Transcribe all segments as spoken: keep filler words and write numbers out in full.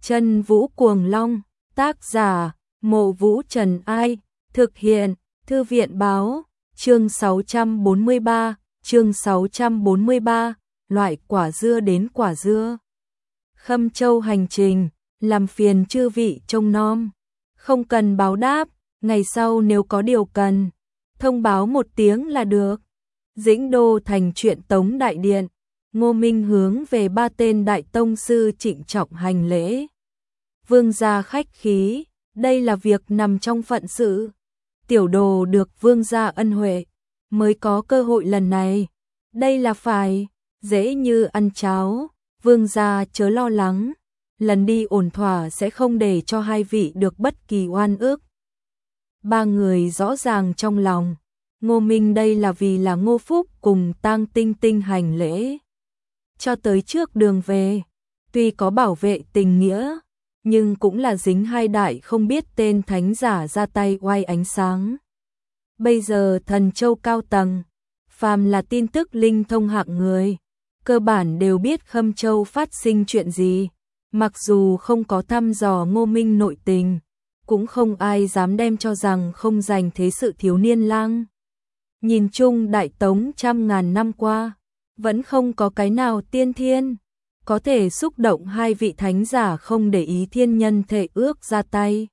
Chân Vũ Cuồng Long, tác giả, Mộ Vũ Trần Ai, thực hiện, Thư viện báo, chương sáu trăm bốn mươi ba, chương sáu trăm bốn mươi ba, loại quả dưa đến quả dưa. Khâm Châu hành trình, làm phiền chư vị trông nom, không cần báo đáp, ngày sau nếu có điều cần, thông báo một tiếng là được. Dĩnh Đô thành Truyện Tống đại điện, Ngô Minh hướng về ba tên đại tông sư trịnh trọng hành lễ. Vương gia khách khí, đây là việc nằm trong phận sự. Tiểu đồ được vương gia ân huệ, mới có cơ hội lần này. Đây là phải, dễ như ăn cháo, vương gia chớ lo lắng. Lần đi ổn thỏa sẽ không để cho hai vị được bất kỳ oan ức. Ba người rõ ràng trong lòng, Ngô Minh đây là vì là Ngô Phúc cùng Tang Tinh Tinh hành lễ. Cho tới trước đường về, tuy có bảo vệ tình nghĩa, nhưng cũng là dính hai đại không biết tên thánh giả ra tay oai ánh sáng. Bây giờ Thần Châu cao tầng, phàm là tin tức linh thông hạng người, cơ bản đều biết Khâm Châu phát sinh chuyện gì, mặc dù không có thăm dò Ngô Minh nội tình, cũng không ai dám đem cho rằng không dành thế sự thiếu niên lang. Nhìn chung Đại Tống trăm ngàn năm qua, vẫn không có cái nào tiên thiên có thể xúc động hai vị thánh giả không để ý thiên nhân thể ước ra tay.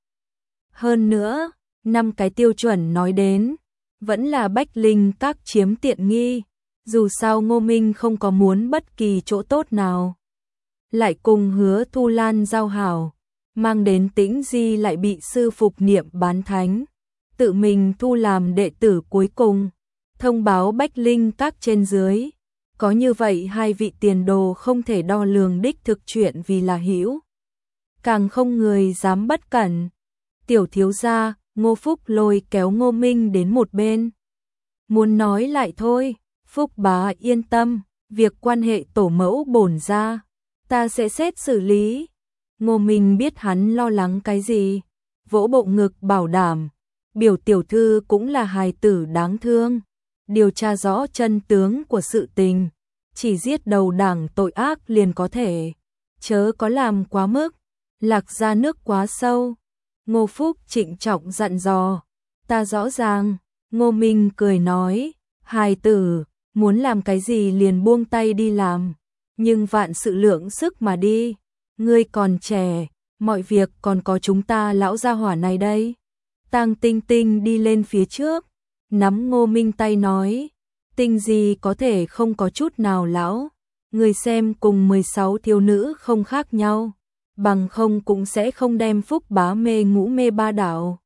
Hơn nữa, năm cái tiêu chuẩn nói đến, vẫn là Bách Linh các chiếm tiện nghi, dù sao Ngô Minh không có muốn bất kỳ chỗ tốt nào. Lại cùng Hứa Thu Lan giao hảo, mang đến Tĩnh Di lại bị sư phục niệm bán thánh, tự mình thu làm đệ tử cuối cùng, thông báo Bách Linh các trên dưới. Có như vậy hai vị tiền đồ không thể đo lường đích thực chuyện vì là hữu. Càng không người dám bất cẩn. Tiểu thiếu gia, Ngô Phúc lôi kéo Ngô Minh đến một bên. Muốn nói lại thôi, Phúc bá yên tâm, việc quan hệ tổ mẫu bổn ra, ta sẽ xét xử lý. Ngô Minh biết hắn lo lắng cái gì, vỗ bộ ngực bảo đảm, biểu tiểu thư cũng là hài tử đáng thương. Điều tra rõ chân tướng của sự tình, chỉ giết đầu đảng tội ác liền có thể, chớ có làm quá mức, lạc ra nước quá sâu. Ngô Phúc trịnh trọng dặn dò, ta rõ ràng. Ngô Minh cười nói, hài tử, muốn làm cái gì liền buông tay đi làm, nhưng vạn sự lượng sức mà đi, ngươi còn trẻ, mọi việc còn có chúng ta lão gia hỏa này đây. Tang Tinh Tinh đi lên phía trước, nắm Ngô Minh tay nói, Tinh gì có thể không có chút nào lão, người xem cùng mười sáu thiếu nữ không khác nhau, bằng không cũng sẽ không đem Phúc bá mê ngũ mê ba đảo.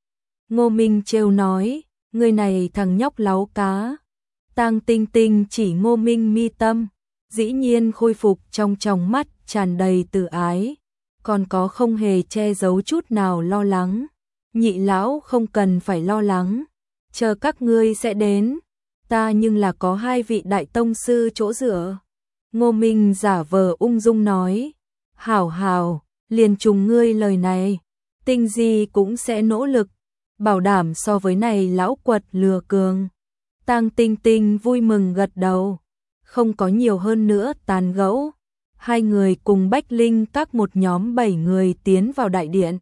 Ngô Minh trêu nói, người này thằng nhóc láo cá. Tang Tinh Tinh chỉ Ngô Minh mi tâm, dĩ nhiên khôi phục trong tròng mắt tràn đầy từ ái, còn có không hề che giấu chút nào lo lắng. Nhị lão không cần phải lo lắng, chờ các ngươi sẽ đến, ta nhưng là có hai vị đại tông sư chỗ dựa. Ngô Minh giả vờ ung dung nói, hảo hảo, liền trùng ngươi lời này, Tinh Di cũng sẽ nỗ lực, bảo đảm so với này lão quật lừa cường. Tang Tinh Tinh vui mừng gật đầu, không có nhiều hơn nữa tàn gẫu. Hai người cùng Bách Linh các một nhóm bảy người tiến vào đại điện.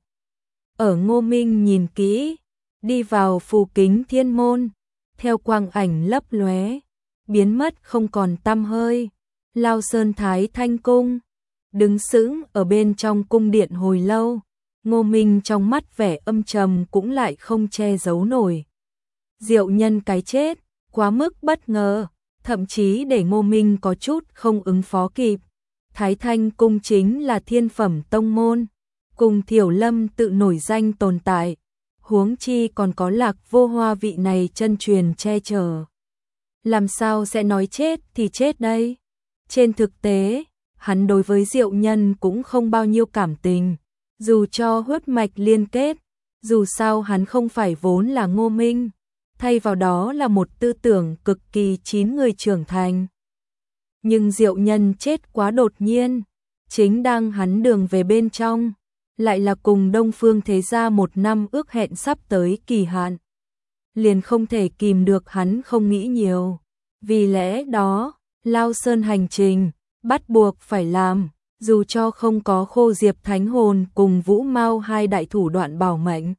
Ở Ngô Minh nhìn kỹ, đi vào phù kính thiên môn, theo quang ảnh lấp lóe, biến mất không còn tăm hơi. Lao Sơn Thái Thanh Cung, đứng sững ở bên trong cung điện hồi lâu, Ngô Minh trong mắt vẻ âm trầm cũng lại không che giấu nổi. Diệu nhân cái chết, quá mức bất ngờ, thậm chí để Ngô Minh có chút không ứng phó kịp. Thái Thanh Cung chính là thiên phẩm tông môn, cùng Thiểu Lâm tự nổi danh tồn tại, huống chi còn có Lạc Vô Hoa vị này chân truyền che chở. Làm sao sẽ nói chết thì chết đây? Trên thực tế, hắn đối với Diệu Nhân cũng không bao nhiêu cảm tình, dù cho huyết mạch liên kết, dù sao hắn không phải vốn là Ngô Minh, thay vào đó là một tư tưởng cực kỳ chín người trưởng thành. Nhưng Diệu Nhân chết quá đột nhiên, chính đang hắn đường về bên trong, lại là cùng Đông Phương Thế Gia một năm ước hẹn sắp tới kỳ hạn. Liền không thể kìm được hắn không nghĩ nhiều, vì lẽ đó, Lao Sơn hành trình, bắt buộc phải làm, dù cho không có Khô Diệp Thánh Hồn cùng Vũ Mao hai đại thủ đoạn bảo mệnh.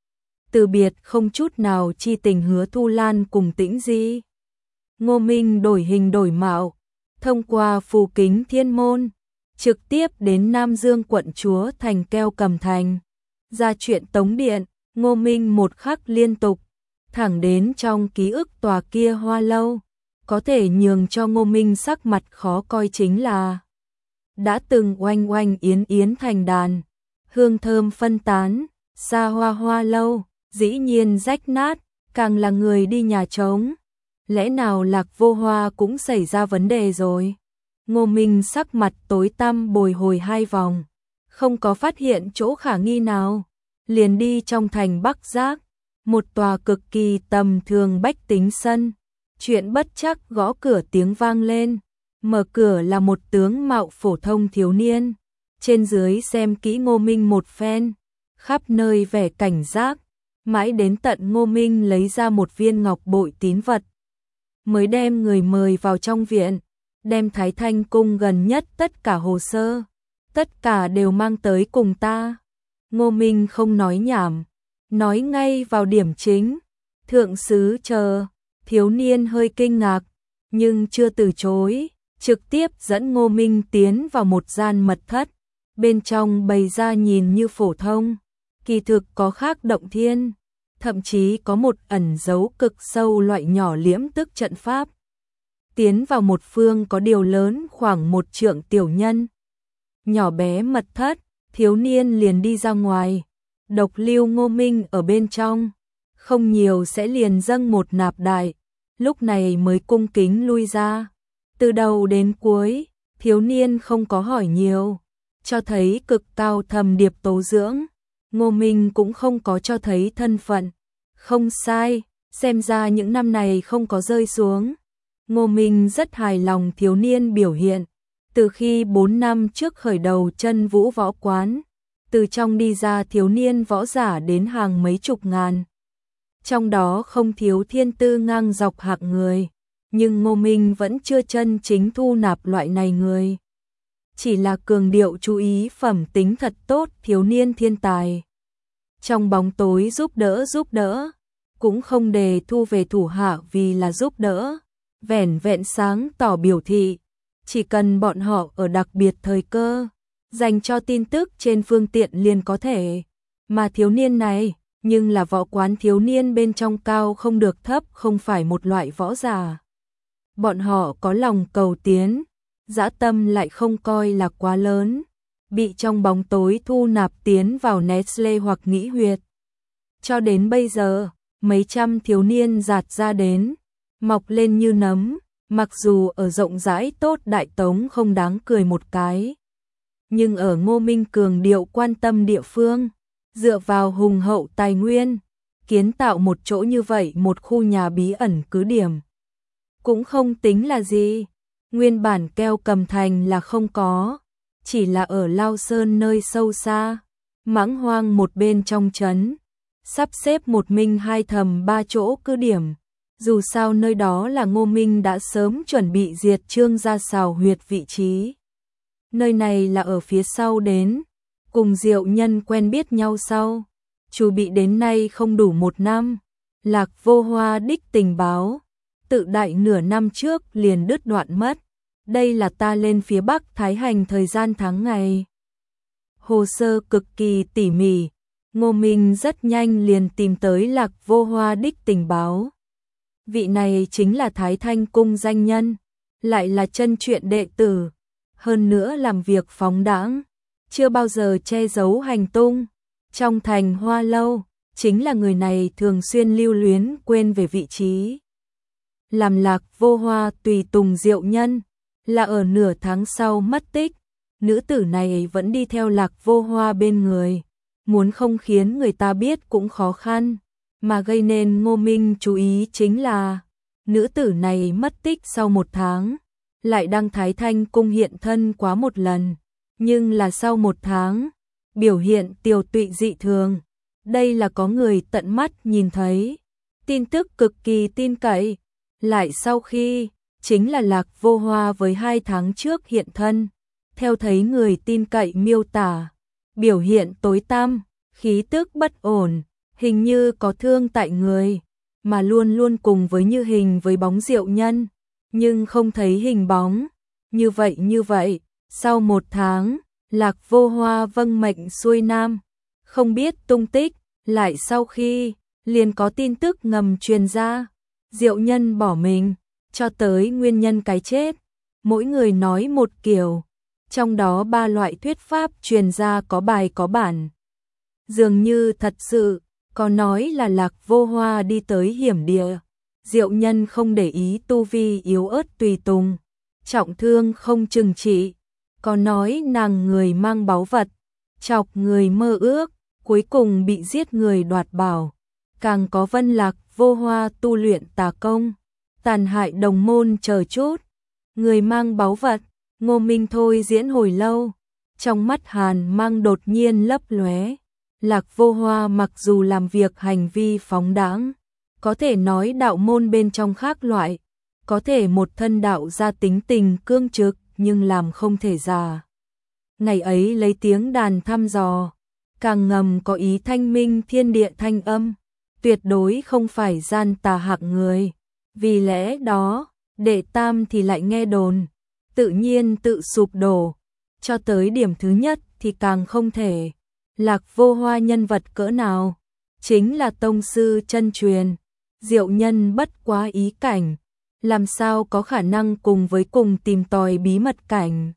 Từ biệt không chút nào chi tình Hứa Thu Lan cùng Tĩnh Di. Ngô Minh đổi hình đổi mạo, thông qua phù kính thiên môn, trực tiếp đến Nam Dương quận chúa thành Keo Cầm Thành. Ra chuyện Tống Điện, Ngô Minh một khắc liên tục, thẳng đến trong ký ức tòa kia hoa lâu. Có thể nhường cho Ngô Minh sắc mặt khó coi chính là đã từng oanh oanh yến yến thành đàn, hương thơm phân tán, xa hoa hoa lâu, dĩ nhiên rách nát, càng là người đi nhà trống. Lẽ nào Lạc Vô Hoa cũng xảy ra vấn đề rồi? Ngô Minh sắc mặt tối tăm bồi hồi hai vòng, không có phát hiện chỗ khả nghi nào, liền đi trong thành Bắc Giác, một tòa cực kỳ tầm thường bách tính sân. Chuyện bất chắc gõ cửa tiếng vang lên, mở cửa là một tướng mạo phổ thông thiếu niên, trên dưới xem kỹ Ngô Minh một phen, khắp nơi vẻ cảnh giác, mãi đến tận Ngô Minh lấy ra một viên ngọc bội tín vật, mới đem người mời vào trong viện, đem Thái Thanh cung gần nhất tất cả hồ sơ, tất cả đều mang tới cùng ta. Ngô Minh không nói nhảm, nói ngay vào điểm chính. Thượng sứ chờ. Thiếu niên hơi kinh ngạc, nhưng chưa từ chối, trực tiếp dẫn Ngô Minh tiến vào một gian mật thất, bên trong bày ra nhìn như phổ thông, kỳ thực có khác động thiên, thậm chí có một ẩn dấu cực sâu loại nhỏ liễm tức trận pháp. Tiến vào một phương có điều lớn khoảng một trượng tiểu nhân, nhỏ bé mật thất, thiếu niên liền đi ra ngoài, độc lưu Ngô Minh ở bên trong. Không nhiều sẽ liền dâng một nạp đại, lúc này mới cung kính lui ra. Từ đầu đến cuối, thiếu niên không có hỏi nhiều, cho thấy cực cao thầm điệp tố dưỡng. Ngô Minh cũng không có cho thấy thân phận. Không sai, xem ra những năm này không có rơi xuống. Ngô Minh rất hài lòng thiếu niên biểu hiện. Từ khi bốn năm trước khởi đầu Chân Vũ võ quán, từ trong đi ra thiếu niên võ giả đến hàng mấy chục ngàn. Trong đó không thiếu thiên tư ngang dọc hạng người, nhưng Ngô Minh vẫn chưa chân chính thu nạp loại này người. Chỉ là cường điệu chú ý phẩm tính thật tốt thiếu niên thiên tài. Trong bóng tối giúp đỡ giúp đỡ, cũng không đề thu về thủ hạ vì là giúp đỡ, vẻn vẹn sáng tỏ biểu thị, chỉ cần bọn họ ở đặc biệt thời cơ, dành cho tin tức trên phương tiện liền có thể. Mà thiếu niên này, nhưng là võ quán thiếu niên bên trong cao không được thấp, không phải một loại võ giả. Bọn họ có lòng cầu tiến, dã tâm lại không coi là quá lớn, bị trong bóng tối thu nạp tiến vào Nestle hoặc nghĩ huyệt. Cho đến bây giờ, mấy trăm thiếu niên giạt ra đến, mọc lên như nấm, mặc dù ở rộng rãi tốt đại tống không đáng cười một cái. Nhưng ở Ngô Minh cường điệu quan tâm địa phương, dựa vào hùng hậu tài nguyên, kiến tạo một chỗ như vậy một khu nhà bí ẩn cứ điểm. Cũng không tính là gì, nguyên bản Keo Cầm Thành là không có, chỉ là ở Lao Sơn nơi sâu xa, mãng hoang một bên trong trấn, sắp xếp một minh hai thầm ba chỗ cứ điểm. Dù sao nơi đó là Ngô Minh đã sớm chuẩn bị diệt Trương gia xào huyệt vị trí. Nơi này là ở phía sau đến, cùng Diệu Nhân quen biết nhau sau, chu bị đến nay không đủ một năm. Lạc Vô Hoa đích tình báo, tự đại nửa năm trước liền đứt đoạn mất. Đây là ta lên phía Bắc Thái Hành thời gian tháng ngày. Hồ sơ cực kỳ tỉ mỉ, Ngô Minh rất nhanh liền tìm tới Lạc Vô Hoa đích tình báo. Vị này chính là Thái Thanh cung danh nhân, lại là chân truyện đệ tử, hơn nữa làm việc phóng đãng, chưa bao giờ che giấu hành tung. Trong thành Hoa Lâu, chính là người này thường xuyên lưu luyến quên về vị trí. Làm Lạc Vô Hoa tùy tùng Diệu Nhân, là ở nửa tháng sau mất tích, nữ tử này vẫn đi theo Lạc Vô Hoa bên người, muốn không khiến người ta biết cũng khó khăn, mà gây nên Ngô Minh chú ý chính là, nữ tử này mất tích sau một tháng, lại đăng Thái Thanh cung hiện thân quá một lần, nhưng là sau một tháng, biểu hiện tiều tụy dị thường, đây là có người tận mắt nhìn thấy, tin tức cực kỳ tin cậy, lại sau khi, chính là Lạc Vô Hoa với hai tháng trước hiện thân, theo thấy người tin cậy miêu tả, biểu hiện tối tăm, khí tức bất ổn, hình như có thương tại người, mà luôn luôn cùng với như hình với bóng Diệu Nhân, nhưng không thấy hình bóng. Như vậy như vậy, sau một tháng, Lạc Vô Hoa vâng mệnh xuôi nam, không biết tung tích, lại sau khi liền có tin tức ngầm truyền ra, Diệu Nhân bỏ mình, cho tới nguyên nhân cái chết, mỗi người nói một kiểu, trong đó ba loại thuyết pháp truyền ra có bài có bản. Dường như thật sự, có nói là Lạc Vô Hoa đi tới hiểm địa, Diệu Nhân không để ý tu vi yếu ớt tùy tùng, trọng thương không trừng trị, có nói nàng người mang báu vật, chọc người mơ ước, cuối cùng bị giết người đoạt bảo, càng có vân Lạc Vô Hoa tu luyện tà công, tàn hại đồng môn chờ chút, người mang báu vật, Ngô Minh thôi diễn hồi lâu, trong mắt Hàn Mang đột nhiên lấp lóe. Lạc Vô Hoa mặc dù làm việc hành vi phóng đãng, có thể nói đạo môn bên trong khác loại, có thể một thân đạo ra tính tình cương trực nhưng làm không thể già. Ngày ấy lấy tiếng đàn thăm dò, càng ngầm có ý thanh minh thiên địa thanh âm, tuyệt đối không phải gian tà hạng người. Vì lẽ đó, đệ tam thì lại nghe đồn, tự nhiên tự sụp đổ, cho tới điểm thứ nhất thì càng không thể. Lạc Vô Hoa nhân vật cỡ nào? Chính là tông sư chân truyền, Diệu Nhân bất quá ý cảnh, làm sao có khả năng cùng với cùng tìm tòi bí mật cảnh.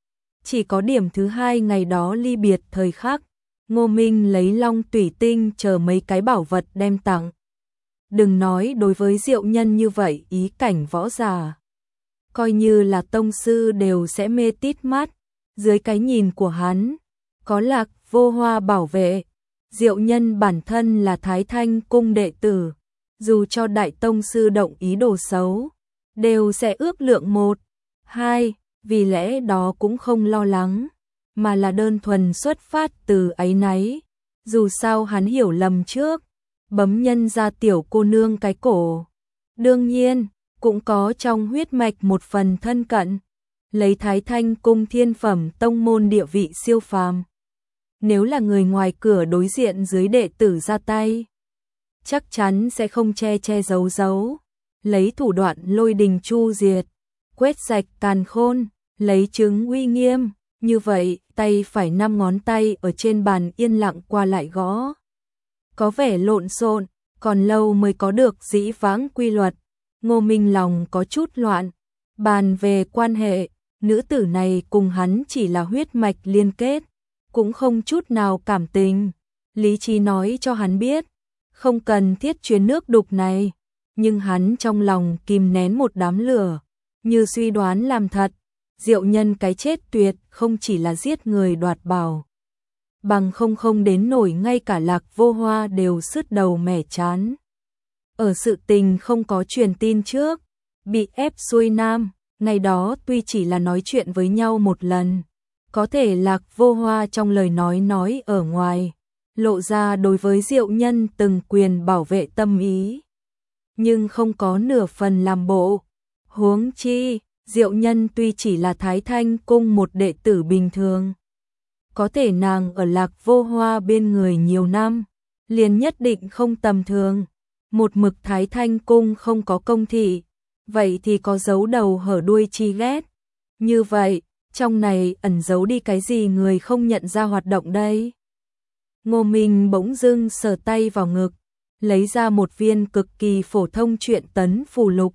Chỉ có điểm thứ hai ngày đó ly biệt thời khắc, Ngô Minh lấy long tủy tinh chờ mấy cái bảo vật đem tặng. Đừng nói đối với Diệu Nhân như vậy ý cảnh võ giả, coi như là tông sư đều sẽ mê tít mắt, dưới cái nhìn của hắn, có Lạc Vô Hoa bảo vệ, Diệu Nhân bản thân là Thái Thanh cung đệ tử, dù cho đại tông sư động ý đồ xấu, đều sẽ ước lượng một, hai, vì lẽ đó cũng không lo lắng, mà là đơn thuần xuất phát từ áy náy, dù sao hắn hiểu lầm trước, bấm nhân ra tiểu cô nương cái cổ. Đương nhiên, cũng có trong huyết mạch một phần thân cận, lấy Thái Thanh cung thiên phẩm tông môn địa vị siêu phàm. Nếu là người ngoài cửa đối diện dưới đệ tử ra tay, chắc chắn sẽ không che che giấu giấu, lấy thủ đoạn lôi đình chu diệt, quét sạch càn khôn, lấy chứng uy nghiêm, như vậy tay phải năm ngón tay ở trên bàn yên lặng qua lại gõ. Có vẻ lộn xộn, còn lâu mới có được dĩ vãng quy luật. Ngô Minh lòng có chút loạn, bàn về quan hệ, nữ tử này cùng hắn chỉ là huyết mạch liên kết, cũng không chút nào cảm tình. Lý trí nói cho hắn biết, không cần thiết chuyến nước đục này, nhưng hắn trong lòng kìm nén một đám lửa, như suy đoán làm thật, Diệu Nhân cái chết tuyệt không chỉ là giết người đoạt bảo, bằng không không đến nổi ngay cả Lạc Vô Hoa đều sứt đầu mẻ chán. Ở sự tình không có truyền tin trước, bị ép xuôi nam, ngày đó tuy chỉ là nói chuyện với nhau một lần, có thể Lạc Vô Hoa trong lời nói nói ở ngoài, lộ ra đối với Diệu Nhân từng quyền bảo vệ tâm ý, nhưng không có nửa phần làm bộ. Huống chi, Diệu Nhân tuy chỉ là Thái Thanh cung một đệ tử bình thường, có thể nàng ở Lạc Vô Hoa bên người nhiều năm, liền nhất định không tầm thường. Một mực Thái Thanh cung không có công thị, vậy thì có giấu đầu hở đuôi chi ghét. Như vậy, trong này ẩn giấu đi cái gì người không nhận ra hoạt động đây? Ngô Minh bỗng dưng sờ tay vào ngực, lấy ra một viên cực kỳ phổ thông truyện tấn phù lục.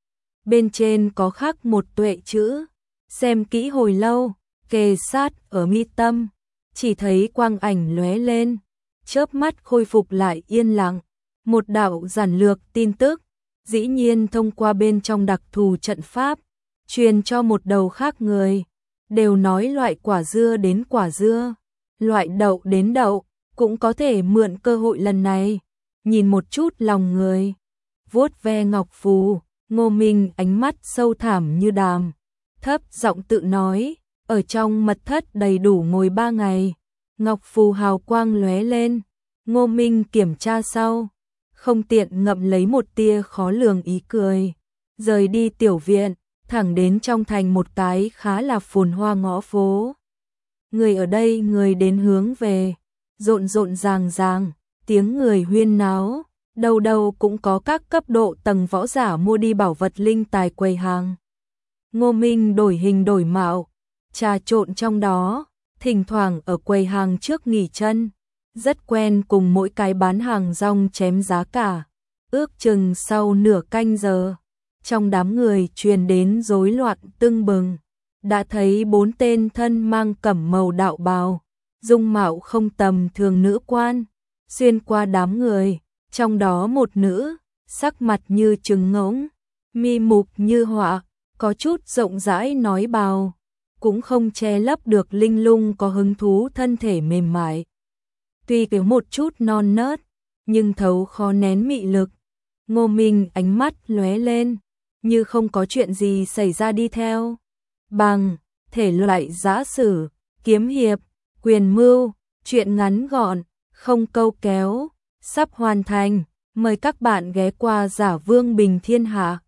Bên trên có khắc một tuệ chữ, xem kỹ hồi lâu, kề sát ở mi tâm, chỉ thấy quang ảnh lóe lên, chớp mắt khôi phục lại yên lặng. Một đạo giản lược tin tức, dĩ nhiên thông qua bên trong đặc thù trận pháp, truyền cho một đầu khác người, đều nói loại quả dưa đến quả dưa, loại đậu đến đậu, cũng có thể mượn cơ hội lần này, nhìn một chút lòng người. Vuốt ve ngọc phù, Ngô Minh ánh mắt sâu thẳm như đàm, thấp giọng tự nói, ở trong mật thất đầy đủ ngồi ba ngày, ngọc phù hào quang lóe lên, Ngô Minh kiểm tra sau, không tiện ngậm lấy một tia khó lường ý cười, rời đi tiểu viện, thẳng đến trong thành một cái khá là phồn hoa ngõ phố. Người ở đây người đến hướng về, rộn rộn ràng ràng, tiếng người huyên náo, đâu đâu cũng có các cấp độ tầng võ giả mua đi bảo vật linh tài quầy hàng. Ngô Minh đổi hình đổi mạo, trà trộn trong đó, thỉnh thoảng ở quầy hàng trước nghỉ chân, rất quen cùng mỗi cái bán hàng rong chém giá cả. Ước chừng sau nửa canh giờ, trong đám người truyền đến rối loạn tưng bừng, đã thấy bốn tên thân mang cẩm màu đạo bào, dung mạo không tầm thường nữ quan, xuyên qua đám người, trong đó một nữ, sắc mặt như trứng ngỗng, mi mục như họa, có chút rộng rãi nói bào, cũng không che lấp được linh lung có hứng thú thân thể mềm mại. Tuy có một chút non nớt, nhưng thấu khó nén mị lực. Ngô Minh ánh mắt lóe lên, như không có chuyện gì xảy ra đi theo. Bằng, thể loại giã sử, kiếm hiệp, quyền mưu, chuyện ngắn gọn, không câu kéo, sắp hoàn thành. Mời các bạn ghé qua Giả Vương Bình Thiên Hạ.